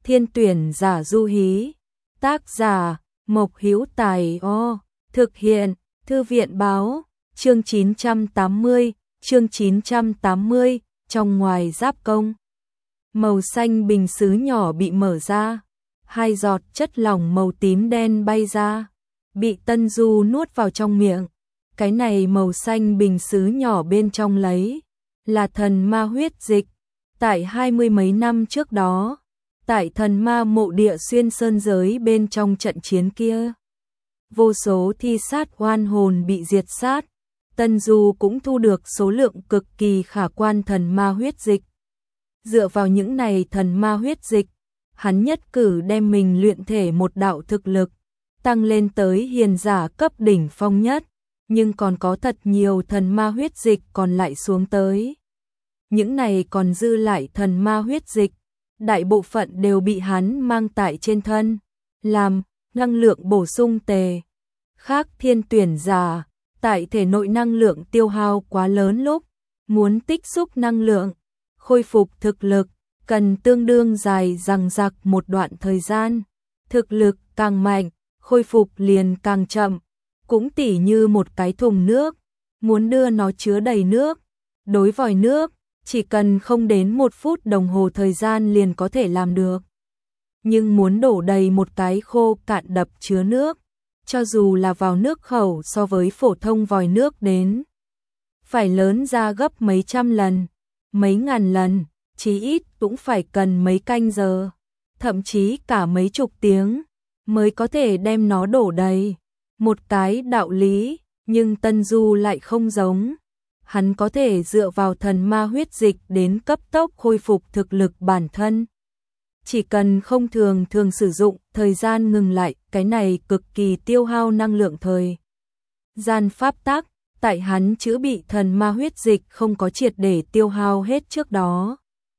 Thiên tuyển giả du hí. Tác giả Mộc Hữu Tài. Thực hiện Thư viện báo. Chương 980. Chương 980. Trong ngoài giáp công. Màu xanh bình sứ nhỏ bị mở ra. 2 giọt chất lỏng màu tím đen bay ra, bị Tân Du nuốt vào trong miệng. Cái này màu xanh bình sứ nhỏ bên trong lấy là thần ma huyết dịch. Tại 20 mấy năm trước đó, tại thần ma mộ địa xuyên sơn giới bên trong trận chiến kia, vô số thi sát oan hồn bị diệt sát. Tân Du cũng thu được số lượng cực kỳ khả quan thần ma huyết dịch. Dựa vào những này thần ma huyết dịch, hắn nhất cử đem mình luyện thể một đạo thực lực, tăng lên tới hiền giả cấp đỉnh phong nhất, nhưng còn có thật nhiều thần ma huyết dịch còn lại xuống tới. Những này còn dư lại thần ma huyết dịch, đại bộ phận đều bị hắn mang tại trên thân, làm năng lượng bổ sung tề. Khác thiên tuyển giả, tại thể nội năng lượng tiêu hao quá lớn lúc, muốn tích xúc năng lượng, khôi phục thực lực, cần tương đương dài dằng dặc một đoạn thời gian. Thực lực càng mạnh, khôi phục liền càng chậm. Cũng tỉ như một cái thùng nước, muốn đưa nó chứa đầy nước, đối vòi nước, chỉ cần không đến 1 phút đồng hồ thời gian liền có thể làm được. Nhưng muốn đổ đầy một cái khô cạn đập chứa nước, cho dù là vào nước khẩu so với phổ thông vòi nước đến, phải lớn ra gấp mấy trăm lần, mấy ngàn lần, chí ít cũng phải cần mấy canh giờ, thậm chí cả mấy chục tiếng, mới có thể đem nó đổ đầy. Một cái đạo lý, nhưng Tân Du lại không giống. Hắn có thể dựa vào thần ma huyết dịch đến cấp tốc khôi phục thực lực bản thân. Chỉ cần không thường sử dụng, thời gian ngừng lại, cái này cực kỳ tiêu hao năng lượng thời gian pháp tắc. Tại hắn chữa bị thần ma huyết dịch không có triệt để tiêu hao hết trước đó,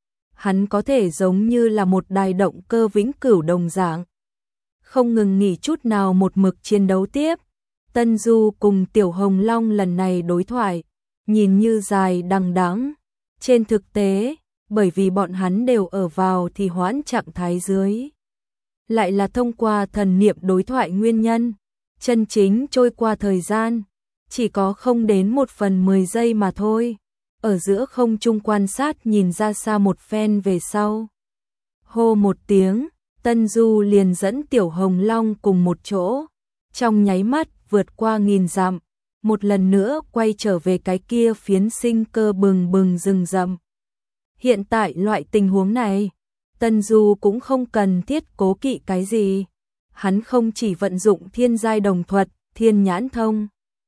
hắn có thể giống như là một đài động cơ vĩnh cửu đồng dạng, không ngừng nghỉ chút nào một mực chiến đấu tiếp. Tân Du cùng Tiểu Hồng Long lần này đối thoại, nhìn như dài đằng đẵng, trên thực tế, bởi vì bọn hắn đều ở vào thì hoãn trạng thái dưới, lại là thông qua thần niệm đối thoại nguyên nhân, chân chính trôi qua thời gian chỉ có không đến 1/10 giây mà thôi. Ở giữa không trung quan sát nhìn ra xa một phen về sau, hô một tiếng, Tân Du liền dẫn Tiểu Hồng Long cùng một chỗ, trong nháy mắt vượt qua 1000 dặm, một lần nữa quay trở về cái kia phiến sinh cơ bừng bừng rừng rậm. Hiện tại loại tình huống này, Tân Du cũng không cần thiết cố kỵ cái gì. Hắn không chỉ vận dụng thiên giai đồng thuật, thiên nhãn thông,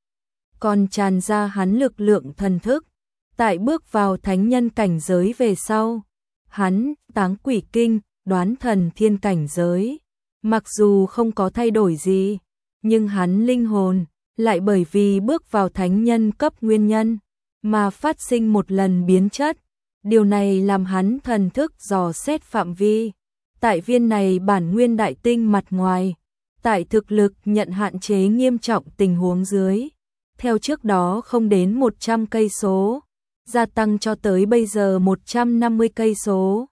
còn tràn ra hắn lực lượng thần thức. Tại bước vào thánh nhân cảnh giới về sau, hắn táng quỷ kinh, đoán thần thiên cảnh giới. Mặc dù không có thay đổi gì, nhưng hắn linh hồn lại bởi vì bước vào thánh nhân cấp nguyên nhân mà phát sinh một lần biến chất. Điều này làm hắn thần thức dò xét phạm vi. Tại viên này bản nguyên đại tinh mặt ngoài, tại thực lực nhận hạn chế nghiêm trọng tình huống dưới, theo trước đó không đến 100 cây số, gia tăng cho tới bây giờ 150 cây số.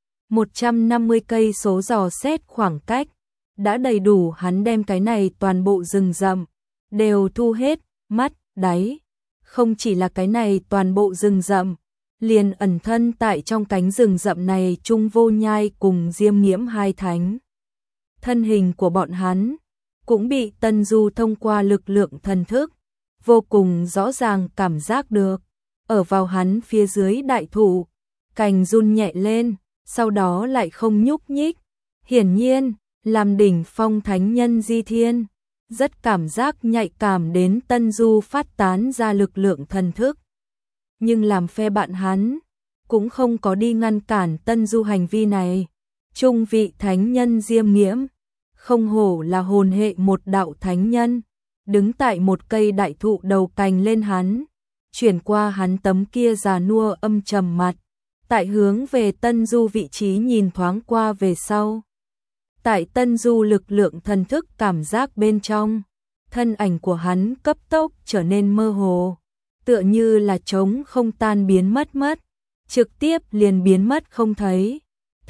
150 cây số dò xét khoảng cách đã đầy đủ hắn đem cái này toàn bộ rừng rậm đều thu hết mắt đáy. Không chỉ là cái này toàn bộ rừng rậm, liền ẩn thân tại trong cánh rừng rậm này Trung Vô Nhai cùng Diêm Nghiễm hai thánh. Thân hình của bọn hắn cũng bị Tân Du thông qua lực lượng thần thức vô cùng rõ ràng cảm giác được. Ở vào hắn phía dưới đại thụ, cành run nhẹ lên, sau đó lại không nhúc nhích. Hiển nhiên, làm đỉnh phong thánh nhân di thiên, rất cảm giác nhạy cảm đến Tân Du phát tán ra lực lượng thần thức. Nhưng làm phe bạn hắn, cũng không có đi ngăn cản Tân Du hành vi này. Trung vị thánh nhân Diêm Nghiễm, không hổ là hồn hệ một đạo thánh nhân, đứng tại một cây đại thụ đầu cành lên hắn, chuyển qua hắn tấm kia già nua âm trầm mặt, tại hướng về Tân Du vị trí nhìn thoáng qua về sau. Tại Tân Du lực lượng thần thức cảm giác bên trong, thân ảnh của hắn cấp tốc trở nên mơ hồ, tựa như là trống không tan biến mất, trực tiếp liền biến mất không thấy.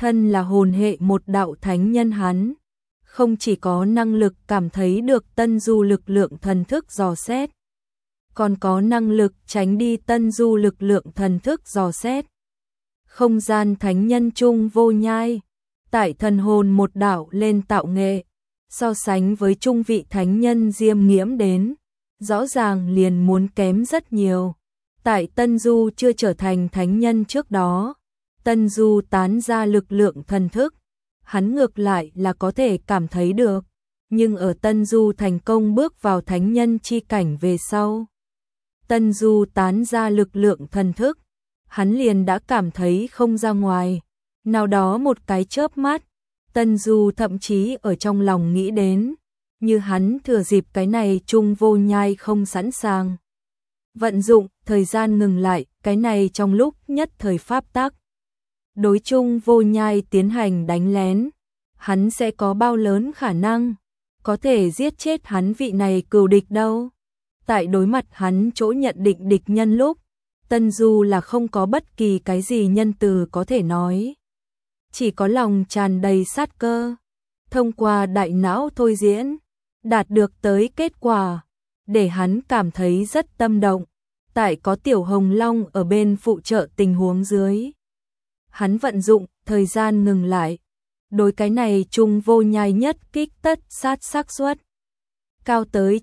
Thân là hồn hệ một đạo thánh nhân hắn, không chỉ có năng lực cảm thấy được Tân Du lực lượng thần thức dò xét, còn có năng lực tránh đi Tân Du lực lượng thần thức dò xét. Không gian thánh nhân Chung Vô Nhai, tại thần hồn một đạo lên tạo nghệ, so sánh với trung vị thánh nhân Diêm Nghiễm đến, rõ ràng liền muốn kém rất nhiều. Tại Tân Du chưa trở thành thánh nhân trước đó, Tân Du tán ra lực lượng thần thức, hắn ngược lại là có thể cảm thấy được, nhưng ở Tân Du thành công bước vào thánh nhân chi cảnh về sau, Tân Du tán ra lực lượng thần thức, hắn liền đã cảm thấy không ra ngoài. Nào đó một cái chớp mắt, Tân Du thậm chí ở trong lòng nghĩ đến, như hắn thừa dịp cái này Chung Vô Nhai không sẵn sàng vận dụng, thời gian ngừng lại, cái này trong lúc nhất thời pháp tắc. Đối Chung Vô Nhai tiến hành đánh lén, hắn sẽ có bao lớn khả năng có thể giết chết hắn vị này cừu địch đâu. Tại đối mặt hắn chỗ nhận định địch nhân lúc, Tân Du là không có bất kỳ cái gì nhân từ có thể nói. Chỉ có lòng tràn đầy sát cơ, thông qua đại não thôi diễn, đạt được tới kết quả, để hắn cảm thấy rất tâm động. Tại có Tiểu Hồng Long ở bên phụ trợ tình huống dưới, hắn vận dụng thời gian ngừng lại, đối cái này Chung Vô Nhai nhất kích tất sát xác suất cao tới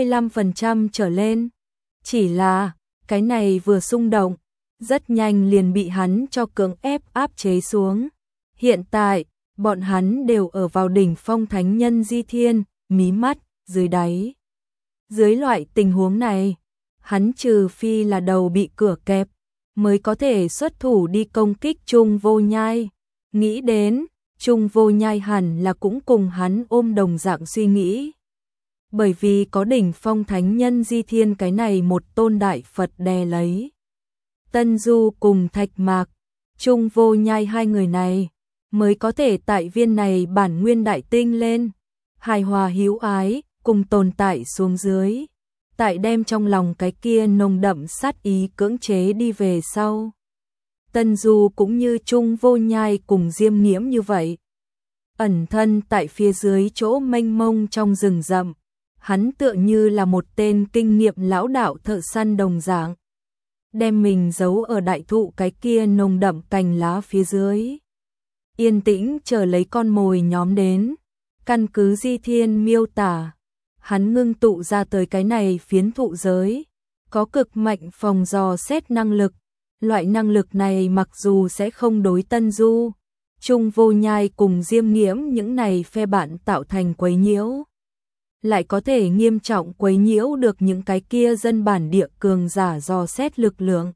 95% trở lên. Chỉ là cái này vừa xung động, rất nhanh liền bị hắn cho cưỡng ép áp chế xuống. Hiện tại, bọn hắn đều ở vào đỉnh phong thánh nhân Di Thiên, mí mắt dưới đáy. Dưới loại tình huống này, hắn trừ phi là đầu bị cửa kẹp, mới có thể xuất thủ đi công kích Chung Vô Nhai. Nghĩ đến, Chung Vô Nhai hẳn là cũng cùng hắn ôm đồng dạng suy nghĩ. Bởi vì có đỉnh phong thánh nhân Di Thiên cái này một tôn đại Phật đè lấy. Tân Du cùng Thạch Mạc, Chung Vô Nhai hai người này, mới có thể tại viên này bản nguyên đại tinh lên, hài hòa hữu ái, cùng tồn tại xuống dưới. Tại đem trong lòng cái kia nồng đậm sát ý cưỡng chế đi về sau. Tân Du cũng như Chung Vô Nhai cùng Diêm Nghiễm như vậy. Ẩn thân tại phía dưới chỗ mênh mông trong rừng rậm, hắn tựa như là một tên kinh nghiệm lão đạo thợ săn đồng dạng. Đem mình giấu ở đại thụ cái kia nồng đậm cành lá phía dưới. Yên tĩnh chờ lấy con mồi nhóm đến. Căn cứ Di Thiên miêu tả, hắn ngưng tụ ra tới cái này phiến thụ giới, có cực mạnh phòng dò xét năng lực. Loại năng lực này mặc dù sẽ không đối Tân Du, Chung Vô Nhai cùng Diêm Nghiễm những này phe bạn tạo thành quấy nhiễu, lại có thể nghiêm trọng quấy nhiễu được những cái kia dân bản địa cường giả dò xét lực lượng,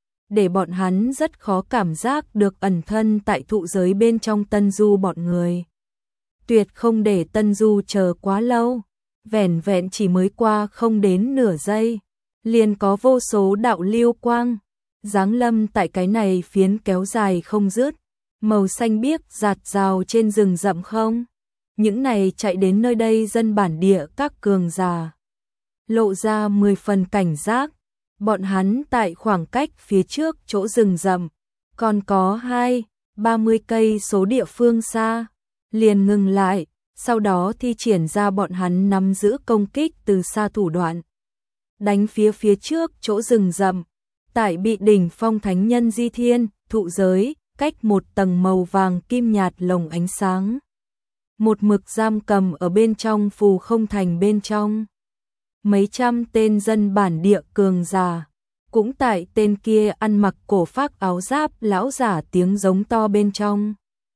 để bọn hắn rất khó cảm giác được ẩn thân tại thụ giới bên trong Tân Du bọn người. Tuyệt không để Tân Du chờ quá lâu, vẻn vẹn chỉ mới qua không đến nửa giây, liền có vô số đạo lưu quang giáng lâm tại cái này phiến kéo dài không dứt, màu xanh biếc rạt rào trên rừng rậm không. Những này chạy đến nơi đây dân bản địa các cường giả lộ ra 10 phần cảnh giác, bọn hắn tại khoảng cách phía trước chỗ rừng rậm, còn có 20-30 cây số địa phương xa, liền ngừng lại, sau đó thi triển ra bọn hắn nắm giữ công kích từ xa thủ đoạn. Đánh phía trước chỗ rừng rậm, tại bị đỉnh phong thánh nhân Di Thiên, thụ giới, cách một tầng màu vàng kim nhạt lồng ánh sáng. Một mực giam cầm ở bên trong phù không thành bên trong. Mấy trăm tên dân bản địa cường giả, cũng tại tên kia ăn mặc cổ phác áo giáp lão giả tiếng giống to bên trong.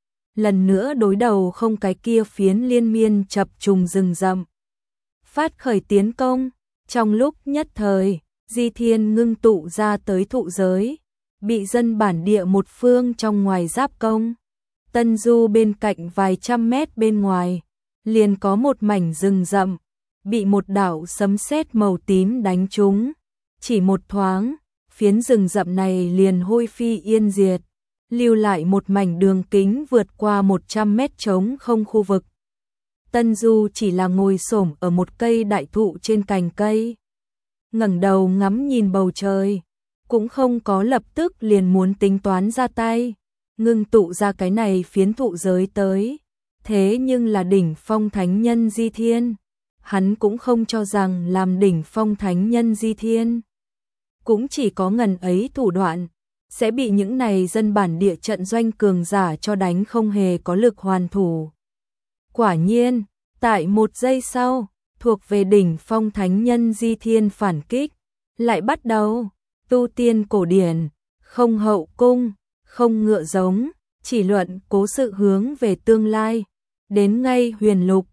Lần nữa đối đầu không cái kia phiến liên miên chập trùng rừng rậm. Phát khởi tiến công, trong lúc nhất thời, Di Thiên ngưng tụ ra tới thụ giới, bị dân bản địa một phương trong ngoài giáp công. Tân Du bên cạnh vài trăm mét bên ngoài, liền có một mảnh rừng rậm, bị một đạo sấm sét màu tím đánh trúng. Chỉ một thoáng, phiến rừng rậm này liền hôi phi yên diệt, lưu lại một mảnh đường kính vượt qua 100 mét trống không khu vực. Tân Du chỉ là ngồi xổm ở một cây đại thụ trên cành cây, ngẩng đầu ngắm nhìn bầu trời, cũng không có lập tức liền muốn tính toán ra tay. ngưng tụ ra cái này phiến thụ giới tới. Thế nhưng là đỉnh phong thánh nhân Di Thiên. Hắn cũng không cho rằng làm đỉnh phong thánh nhân Di Thiên cũng chỉ có ngần ấy thủ đoạn, sẽ bị những này dân bản địa trận doanh cường giả cho đánh không hề có lực hoàn thủ. Quả nhiên, tại một giây sau, thuộc về đỉnh phong thánh nhân Di Thiên phản kích, lại bắt đầu, tu tiên cổ điển, không hậu cung, không ngựa giống, chỉ luận cố sự hướng về tương lai, đến ngay huyền lục,